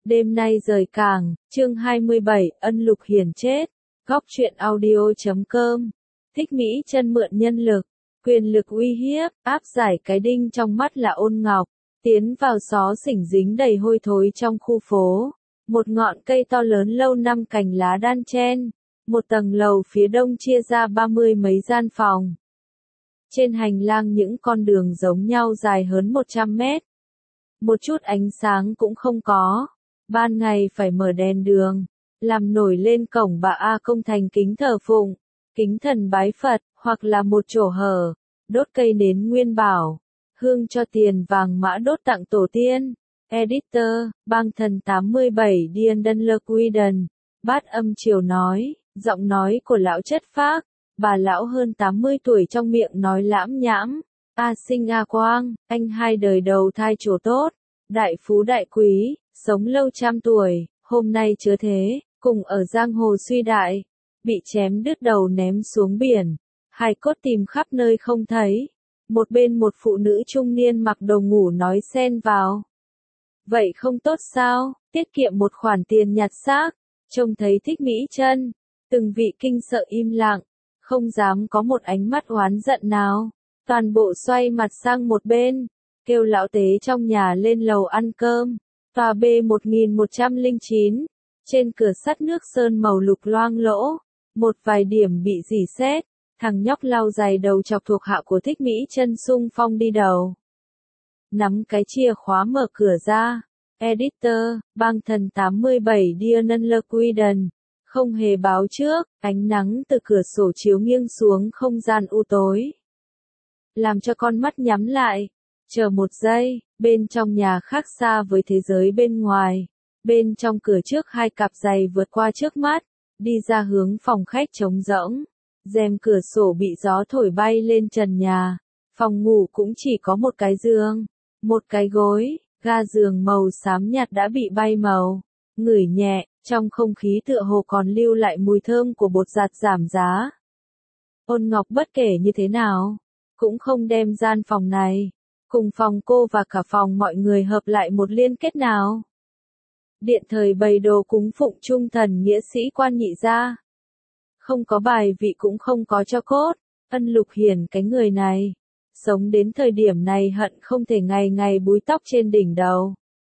Đêm nay rời cảng, chương 27, Ân Lục Hiền chết. Góc truyện audio.com. Thích Mỹ Chân mượn nhân lực, quyền lực uy hiếp, áp giải cái đinh trong mắt là Ôn Ngọc, tiến vào xó xỉnh dính đầy hôi thối trong khu phố. Một ngọn cây to lớn lâu năm cành lá đan chen, một tầng lầu phía đông chia ra 30 mấy gian phòng. Trên hành lang những con đường giống nhau dài hơn 100 mét. Một chút ánh sáng cũng không có. Ban ngày phải mở đèn đường, làm nổi lên cổng bà A Công thành kính thờ phụng, kính thần bái Phật, hoặc là một chỗ hở, đốt cây nến nguyên bảo, hương cho tiền vàng mã đốt tặng tổ tiên. Editor, bang thần 87 Điên Đân Lơ Quiden, bát âm chiều nói, giọng nói của lão chất phác, bà lão hơn 80 tuổi trong miệng nói lãm nhãm. A Sinh A Quang, anh hai đời đầu thai chỗ tốt, đại phú đại quý, sống lâu trăm tuổi, hôm nay chớ thế, cùng ở giang hồ suy đại, bị chém đứt đầu ném xuống biển, hài cốt tìm khắp nơi không thấy. Một bên một phụ nữ trung niên mặc đồ ngủ nói xen vào. Vậy không tốt sao, tiết kiệm một khoản tiền nhặt xác. Trông thấy Thích Mỹ Chân, từng vị kinh sợ im lặng, không dám có một ánh mắt oán giận nào, toàn bộ xoay mặt sang một bên, kêu lão tế trong nhà lên lầu ăn cơm. Tòa B1109, trên cửa sắt nước sơn màu lục loang lỗ, một vài điểm bị rỉ sét, thằng nhóc lau giày đầu chọc thuộc hạ của Thích Mỹ Chân xung phong đi đầu. Nắm cái chìa khóa mở cửa ra. Editor, bang thần 87 Điên Đân Lơ Quiden, không hề báo trước, ánh nắng từ cửa sổ chiếu nghiêng xuống không gian u tối, làm cho con mắt nhắm lại. Chờ một giây, bên trong nhà khác xa với thế giới bên ngoài. Bên trong cửa trước hai cặp giày vượt qua trước mắt, đi ra hướng phòng khách trống rỗng. Rèm cửa sổ bị gió thổi bay lên trần nhà. Phòng ngủ cũng chỉ có một cái giường, một cái gối, ga giường màu xám nhạt đã bị bay màu. Ngửi nhẹ, trong không khí tựa hồ còn lưu lại mùi thơm của bột giặt giảm giá. Ôn Ngọc bất kể như thế nào, cũng không đem gian phòng này cùng phòng cô và cả phòng mọi người hợp lại một liên kết nào. Điện thời bày đồ cúng phụng trung thần nghĩa sĩ Quan Nhị gia. Không có bài vị cũng không có cho cốt. Ân Lục Hiền cái người này, sống đến thời điểm này hận không thể ngày ngày búi tóc trên đỉnh đầu.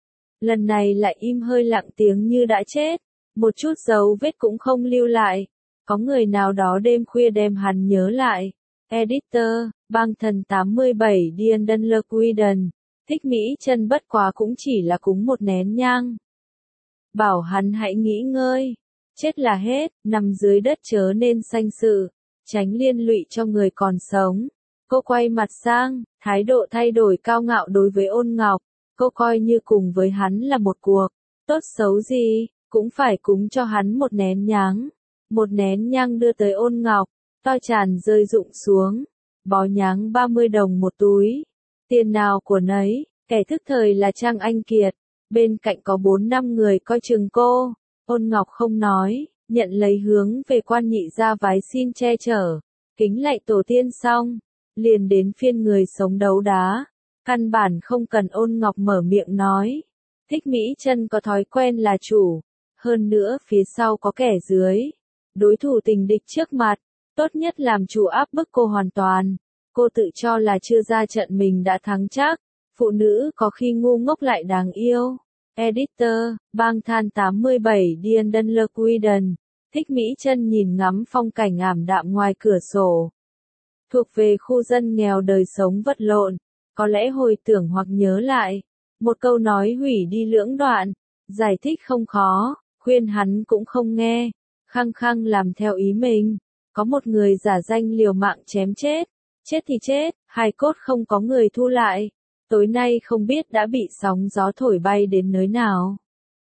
Lần này lại im hơi lặng tiếng như đã chết, một chút dấu vết cũng không lưu lại. Có người nào đó đêm khuya đem hắn nhớ lại. Editor, bang thần 87 Điên Đân Lơ Quiden, Thích Mỹ Chân bất quá cũng chỉ là cúng một nén nhang. Bảo hắn hãy nghỉ ngơi, chết là hết, nằm dưới đất chớ nên sanh sự, tránh liên lụy cho người còn sống. Cô quay mặt sang, thái độ thay đổi cao ngạo đối với Ôn Ngọc, cô coi như cùng với hắn là một cuộc, tốt xấu gì, cũng phải cúng cho hắn một nén nhang. Một nén nhang đưa tới Ôn Ngọc, to tràn rơi rụng xuống, bó nháng 30 đồng một túi, tiền nào của nấy, kẻ thức thời là Trang Anh Kiệt, bên cạnh có 4-5 người coi chừng cô. Ôn Ngọc không nói, nhận lấy hướng về Quan Nhị gia vái xin che chở, kính lạy tổ tiên xong, liền đến phiên người sống đấu đá, căn bản không cần Ôn Ngọc mở miệng nói. Thích Mỹ Chân có thói quen là chủ, hơn nữa phía sau có kẻ dưới, đối thủ tình địch trước mặt, tốt nhất làm chủ áp bức cô hoàn toàn. Cô tự cho là chưa ra trận mình đã thắng chắc, phụ nữ có khi ngu ngốc lại đáng yêu. Editor, bang than 87 Điên Đân Lơ Quiden, Thích Mỹ Chân nhìn ngắm phong cảnh ảm đạm ngoài cửa sổ. Thuộc về khu dân nghèo đời sống vật lộn, có lẽ hồi tưởng hoặc nhớ lại. Một câu nói hủy đi lưỡng đoạn, giải thích không khó, khuyên hắn cũng không nghe, khăng khăng làm theo ý mình. Có một người giả danh liều mạng chém chết, chết thì chết, hài cốt không có người thu lại. Tối nay không biết đã bị sóng gió thổi bay đến nơi nào.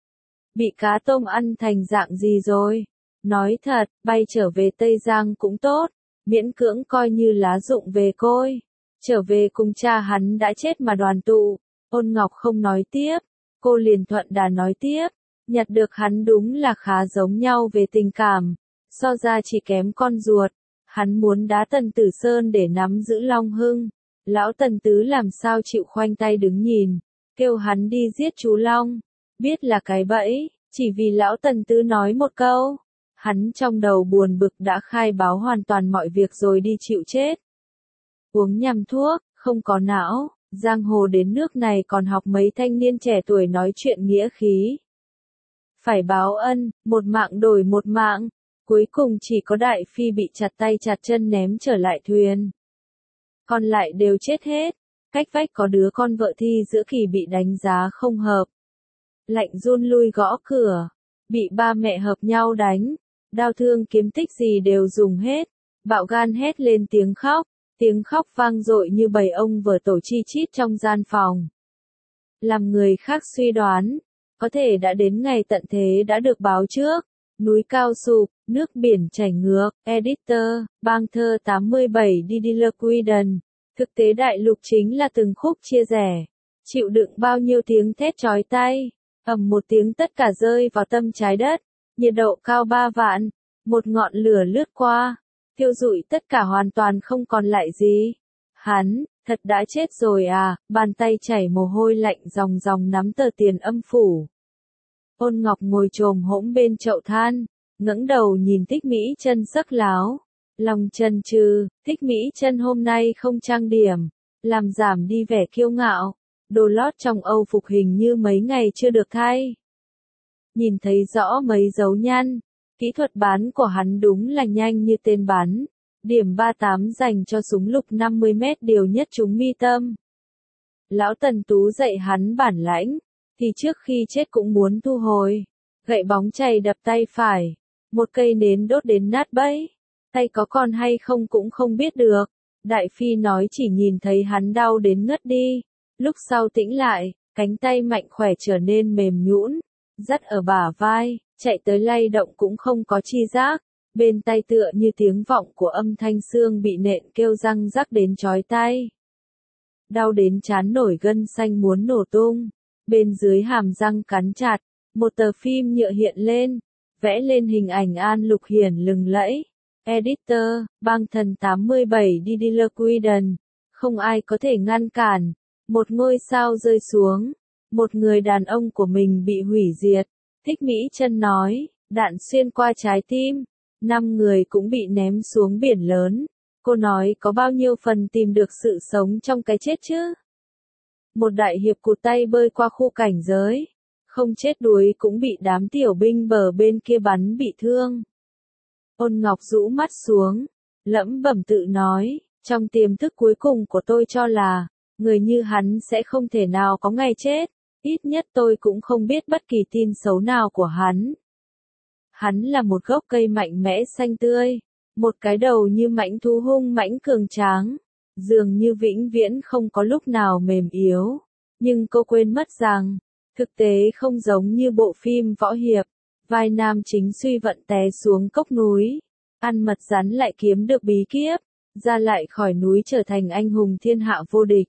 Bị cá tôm ăn thành dạng gì rồi? Nói thật, bay trở về Tây Giang cũng tốt, miễn cưỡng coi như lá rụng về côi. Trở về cùng cha hắn đã chết mà đoàn tụ. Ôn Ngọc không nói tiếp, cô liền thuận đà nói tiếp, nhặt được hắn đúng là khá giống nhau về tình cảm, so ra chỉ kém con ruột. Hắn muốn đá Tần Tử Sơn để nắm giữ Long Hưng. Lão Tần Tứ làm sao chịu khoanh tay đứng nhìn, kêu hắn đi giết chú Long. biết là cái bẫy, chỉ vì lão Tần Tứ nói một câu. Hắn trong đầu buồn bực đã khai báo hoàn toàn mọi việc rồi đi chịu chết. Uống nhầm thuốc, không có não, giang hồ đến nước này còn học mấy thanh niên trẻ tuổi nói chuyện nghĩa khí. Phải báo ân, một mạng đổi một mạng, cuối cùng chỉ có Đại Phi bị chặt tay chặt chân ném trở lại thuyền. Còn lại đều chết hết, cách vách có đứa con vợ Thi Giữa Kỳ bị đánh giá không hợp. Lạnh run lui gõ cửa, bị ba mẹ hợp nhau đánh, đao thương kiếm tích gì đều dùng hết, bạo gan hét lên tiếng khóc vang dội như bầy ông vở tổ chi chít trong gian phòng. Làm người khác suy đoán, có thể đã đến ngày tận thế đã được báo trước, núi cao sụp, nước biển chảy ngược, editor, bang thơ 87 Didier Quiden. Thực tế đại lục chính là từng khúc chia rẽ, chịu đựng bao nhiêu tiếng thét chói tai, ầm một tiếng tất cả rơi vào tâm trái đất, nhiệt độ cao 3 vạn, một ngọn lửa lướt qua, thiêu rụi tất cả hoàn toàn không còn lại gì. Hắn, thật đã chết rồi à, bàn tay chảy mồ hôi lạnh ròng ròng nắm tờ tiền âm phủ. Ôn Ngọc ngồi chồm hỗn bên chậu than, ngẩng đầu nhìn Thích Mỹ Chân sắc láo. Lòng chần chừ, Thích Mỹ Chân hôm nay không trang điểm, làm giảm đi vẻ kiêu ngạo, đồ lót trong âu phục hình như mấy ngày chưa được thay. Nhìn thấy rõ mấy dấu nhăn, kỹ thuật bắn của hắn đúng là nhanh như tên bắn, điểm 38 dành cho súng lục 50 mét điều nhất trúng mi tâm. Lão Tần Tú dạy hắn bản lãnh, thì trước khi chết cũng muốn thu hồi, gậy bóng chày đập tay phải, một cây nến đốt đến nát bẫy. Tay có còn hay không cũng không biết được. Đại Phi nói chỉ nhìn thấy hắn đau đến ngất đi. Lúc sau tĩnh lại, cánh tay mạnh khỏe trở nên mềm nhũn, dắt ở bả vai, chạy tới lay động cũng không có chi giác. Bên tai tựa như tiếng vọng của âm thanh xương bị nện kêu răng rắc đến chói tai. Đau đến trán nổi gân xanh muốn nổ tung. Bên dưới hàm răng cắn chặt, một tờ phim nhựa hiện lên, vẽ lên hình ảnh An Lục Hiển lừng lẫy. Editor, bang thần 87 Didier Quiden. Không ai có thể ngăn cản. Một ngôi sao rơi xuống. Một người đàn ông của mình bị hủy diệt. Thích Mỹ Chân nói, đạn xuyên qua trái tim. 5 người cũng bị ném xuống biển lớn. Cô nói có bao nhiêu phần tìm được sự sống trong cái chết chứ? Một đại hiệp cụt tay bơi qua khu cảnh giới. Không chết đuối cũng bị đám tiểu binh bờ bên kia bắn bị thương. Ôn Ngọc rũ mắt xuống, lẩm bẩm tự nói, trong tiềm thức cuối cùng của tôi cho là, người như hắn sẽ không thể nào có ngày chết, ít nhất tôi cũng không biết bất kỳ tin xấu nào của hắn. Hắn là một gốc cây mạnh mẽ xanh tươi, một cái đầu như mãnh thú hung mãnh cường tráng, dường như vĩnh viễn không có lúc nào mềm yếu, nhưng cô quên mất rằng, thực tế không giống như bộ phim võ hiệp. Vai nam chính suy vận té xuống cốc núi, ăn mật rắn lại kiếm được bí kíp, ra lại khỏi núi trở thành anh hùng thiên hạ vô địch.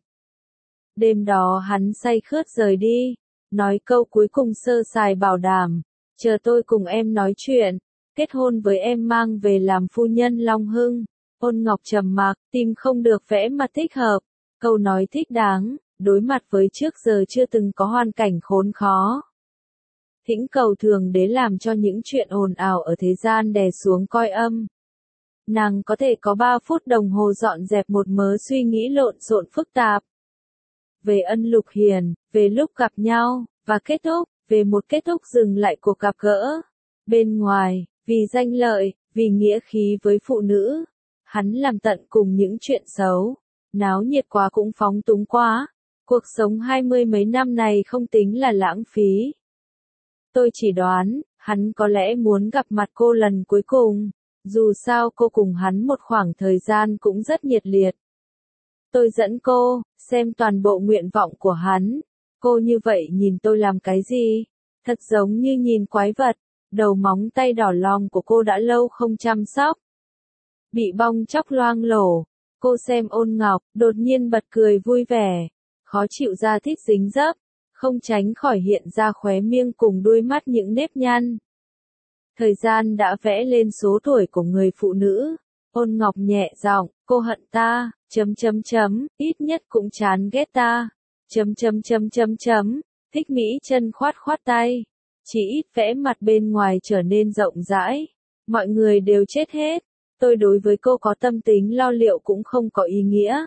Đêm đó hắn say khướt rời đi, nói câu cuối cùng sơ sài bảo đảm, chờ tôi cùng em nói chuyện, kết hôn với em mang về làm phu nhân Long Hưng. Ôn Ngọc trầm mặc, tìm không được vẽ mặt thích hợp, câu nói thích đáng, đối mặt với trước giờ chưa từng có hoàn cảnh khốn khó. Thỉnh cầu thường đế làm cho những chuyện ồn ào ở thế gian đè xuống coi âm. Nàng có thể có 3 phút đồng hồ dọn dẹp một mớ suy nghĩ lộn xộn phức tạp. Về Ân Lục Hiền, về lúc gặp nhau, và kết thúc, về một kết thúc dừng lại cuộc gặp gỡ. Bên ngoài, vì danh lợi, vì nghĩa khí với phụ nữ, hắn làm tận cùng những chuyện xấu. Náo nhiệt quá cũng phóng túng quá. Cuộc sống 20 mấy năm này không tính là lãng phí. Tôi chỉ đoán, hắn có lẽ muốn gặp mặt cô lần cuối cùng. Dù sao cô cùng hắn một khoảng thời gian cũng rất nhiệt liệt. Tôi dẫn cô, xem toàn bộ nguyện vọng của hắn. Cô như vậy nhìn tôi làm cái gì? Thật giống như nhìn quái vật. Đầu móng tay đỏ lòm của cô đã lâu không chăm sóc. Bị bong chóc loang lổ. Cô xem Ôn Ngọc, đột nhiên bật cười vui vẻ. Khó chịu da thịt dính dấp. Không tránh khỏi hiện ra khóe miệng cùng đuôi mắt những nếp nhăn. Thời gian đã vẽ lên số tuổi của người phụ nữ. Ôn Ngọc nhẹ giọng, cô hận ta, ít nhất cũng chán ghét ta, Thích Mỹ chân khoát khoát tay. Chỉ ít vẻ mặt bên ngoài trở nên rộng rãi. Mọi người đều chết hết. Tôi đối với cô có tâm tính lo liệu cũng không có ý nghĩa.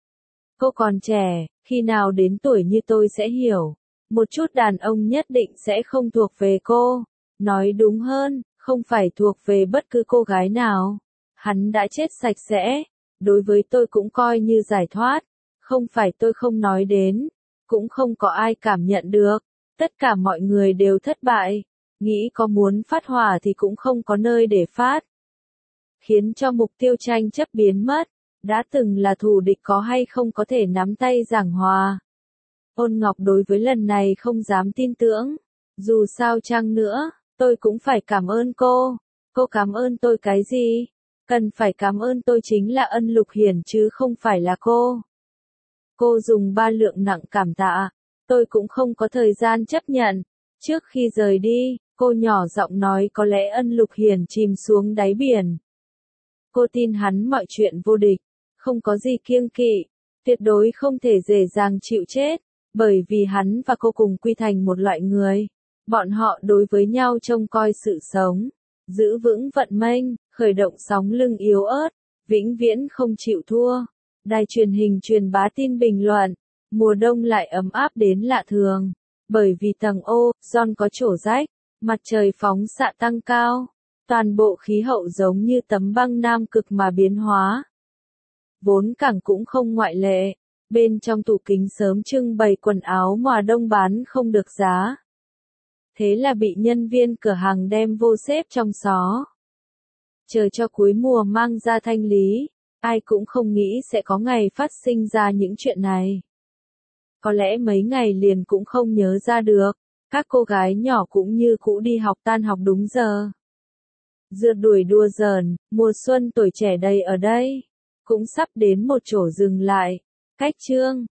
Cô còn trẻ, khi nào đến tuổi như tôi sẽ hiểu. Một chút đàn ông nhất định sẽ không thuộc về cô. Nói đúng hơn, không phải thuộc về bất cứ cô gái nào. Hắn đã chết sạch sẽ. Đối với tôi cũng coi như giải thoát. Không phải tôi không nói đến. Cũng không có ai cảm nhận được. Tất cả mọi người đều thất bại. Nghĩ có muốn phát hỏa thì cũng không có nơi để phát. Khiến cho mục tiêu tranh chấp biến mất. Đã từng là thù địch có hay không có thể nắm tay giảng hòa. Ôn Ngọc đối với lần này không dám tin tưởng. Dù sao chăng nữa, tôi cũng phải cảm ơn cô. Cô cảm ơn tôi cái gì? Cần phải cảm ơn tôi chính là Ân Lục Hiển chứ không phải là cô. Cô dùng 3 lượng nặng cảm tạ. Tôi cũng không có thời gian chấp nhận. Trước khi rời đi, cô nhỏ giọng nói có lẽ Ân Lục Hiển chìm xuống đáy biển. Cô tin hắn mọi chuyện vô địch. Không có gì kiêng kỵ. Tuyệt đối không thể dễ dàng chịu chết. Bởi vì hắn và cô cùng quy thành một loại người. Bọn họ đối với nhau trông coi sự sống. Giữ vững vận mệnh, khởi động sóng lưng yếu ớt. Vĩnh viễn không chịu thua. Đài truyền hình truyền bá tin bình luận. Mùa đông lại ấm áp đến lạ thường. Bởi vì tầng ozone có trổ rách. Mặt trời phóng xạ tăng cao. Toàn bộ khí hậu giống như tấm băng nam cực mà biến hóa. Vốn cảng cũng không ngoại lệ. Bên trong tủ kính sớm trưng bày quần áo mùa đông bán không được giá. Thế là bị nhân viên cửa hàng đem vô xếp trong xó. Chờ cho cuối mùa mang ra thanh lý. Ai cũng không nghĩ sẽ có ngày phát sinh ra những chuyện này. Có lẽ mấy ngày liền cũng không nhớ ra được. Các cô gái nhỏ cũng như cũ đi học tan học đúng giờ. Rượt đuổi đua giỡn, mùa xuân tuổi trẻ đầy ở đây. Cũng sắp đến một chỗ dừng lại. Cách chương